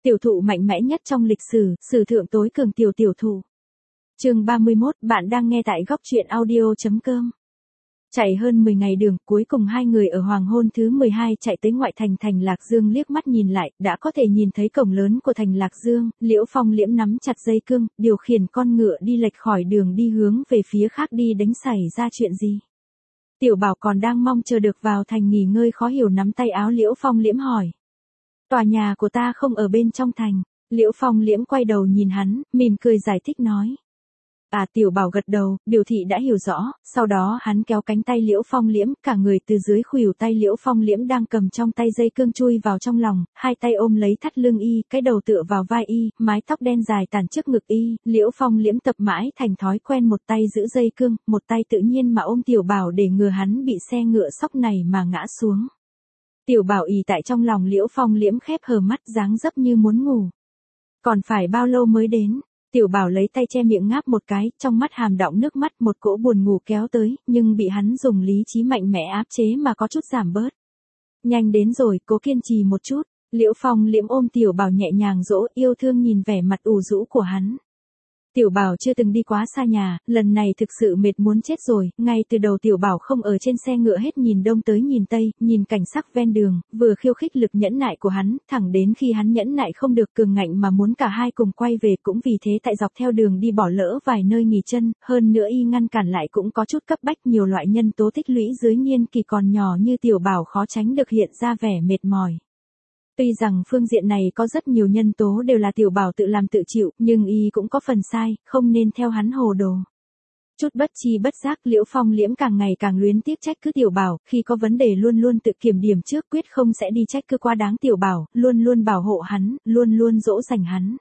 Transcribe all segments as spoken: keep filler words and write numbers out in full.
Tiểu thụ mạnh mẽ nhất trong lịch sử, sử thượng tối cường tiểu tiểu thụ. Chương ba mươi mốt, bạn đang nghe tại góc truyện audio chấm com. Chạy hơn mười ngày đường, cuối cùng hai người ở hoàng hôn thứ mười hai chạy tới ngoại thành thành Lạc Dương, liếc mắt nhìn lại, đã có thể nhìn thấy cổng lớn của thành Lạc Dương. Liễu Phong Liễm nắm chặt dây cương, điều khiển con ngựa đi lệch khỏi đường đi hướng về phía khác đi đánh xảy ra chuyện gì. Tiểu Bảo còn đang mong chờ được vào thành nghỉ ngơi khó hiểu nắm tay áo Liễu Phong Liễm hỏi. Tòa nhà của ta không ở bên trong thành. Liễu Phong Liễm quay đầu nhìn hắn, mỉm cười giải thích nói. À, Tiểu Bảo gật đầu, biểu thị đã hiểu rõ, sau đó hắn kéo cánh tay Liễu Phong Liễm, cả người từ dưới khuỷu tay Liễu Phong Liễm đang cầm trong tay dây cương chui vào trong lòng, hai tay ôm lấy thắt lưng y, cái đầu tựa vào vai y, mái tóc đen dài tản trước ngực y, Liễu Phong Liễm tập mãi thành thói quen một tay giữ dây cương, một tay tự nhiên mà ôm Tiểu Bảo để ngừa hắn bị xe ngựa sóc này mà ngã xuống. Tiểu Bảo ì tại trong lòng Liễu Phong Liễm khép hờ mắt dáng dấp như muốn ngủ. Còn phải bao lâu mới đến? Tiểu Bảo lấy tay che miệng ngáp một cái, trong mắt hàm đọng nước mắt, một cỗ buồn ngủ kéo tới, nhưng bị hắn dùng lý trí mạnh mẽ áp chế mà có chút giảm bớt. Nhanh đến rồi, cố kiên trì một chút. Liễu Phong Liễm ôm Tiểu Bảo nhẹ nhàng dỗ, yêu thương nhìn vẻ mặt ủ rũ của hắn. Tiểu Bảo chưa từng đi quá xa nhà, lần này thực sự mệt muốn chết rồi, ngay từ đầu Tiểu Bảo không ở trên xe ngựa hết nhìn đông tới nhìn tây, nhìn cảnh sắc ven đường, vừa khiêu khích lực nhẫn nại của hắn, thẳng đến khi hắn nhẫn nại không được cường ngạnh mà muốn cả hai cùng quay về, cũng vì thế tại dọc theo đường đi bỏ lỡ vài nơi nghỉ chân, hơn nữa y ngăn cản lại cũng có chút cấp bách, nhiều loại nhân tố tích lũy dưới niên kỳ còn nhỏ như Tiểu Bảo khó tránh được hiện ra vẻ mệt mỏi. Tuy rằng phương diện này có rất nhiều nhân tố đều là Tiểu Bảo tự làm tự chịu, nhưng y cũng có phần sai, không nên theo hắn hồ đồ. Chút bất chi bất giác Liễu Phong Liễm càng ngày càng luyến tiếc trách cứ Tiểu Bảo, khi có vấn đề luôn luôn tự kiểm điểm trước, quyết không sẽ đi trách cứ quá đáng Tiểu Bảo, luôn luôn bảo hộ hắn, luôn luôn dỗ dành hắn.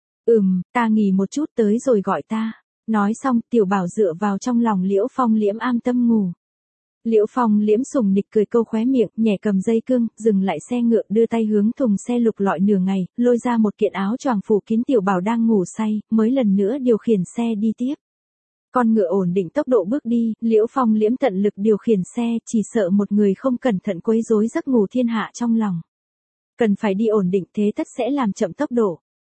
Ừm, ta nghỉ một chút tới rồi gọi ta. Nói xong Tiểu Bảo dựa vào trong lòng Liễu Phong Liễm an tâm ngủ. Liễu Phong Liễm sùng nịch cười câu khóe miệng, nhẹ cầm dây cương, dừng lại xe ngựa, đưa tay hướng thùng xe lục lọi nửa ngày, lôi ra một kiện áo choàng phủ kín Tiểu Bảo đang ngủ say, mới lần nữa điều khiển xe đi tiếp. Con ngựa ổn định tốc độ bước đi, Liễu Phong Liễm tận lực điều khiển xe, chỉ sợ một người không cẩn thận quấy rối giấc ngủ thiên hạ trong lòng. Cần phải đi ổn định, thế tất sẽ làm chậm tốc độ.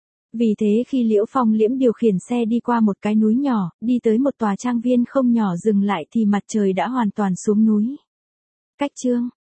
Vì thế khi Liễu Phong Liễm điều khiển xe đi qua một cái núi nhỏ, đi tới một tòa trang viên không nhỏ dừng lại thì mặt trời đã hoàn toàn xuống núi. Cách chương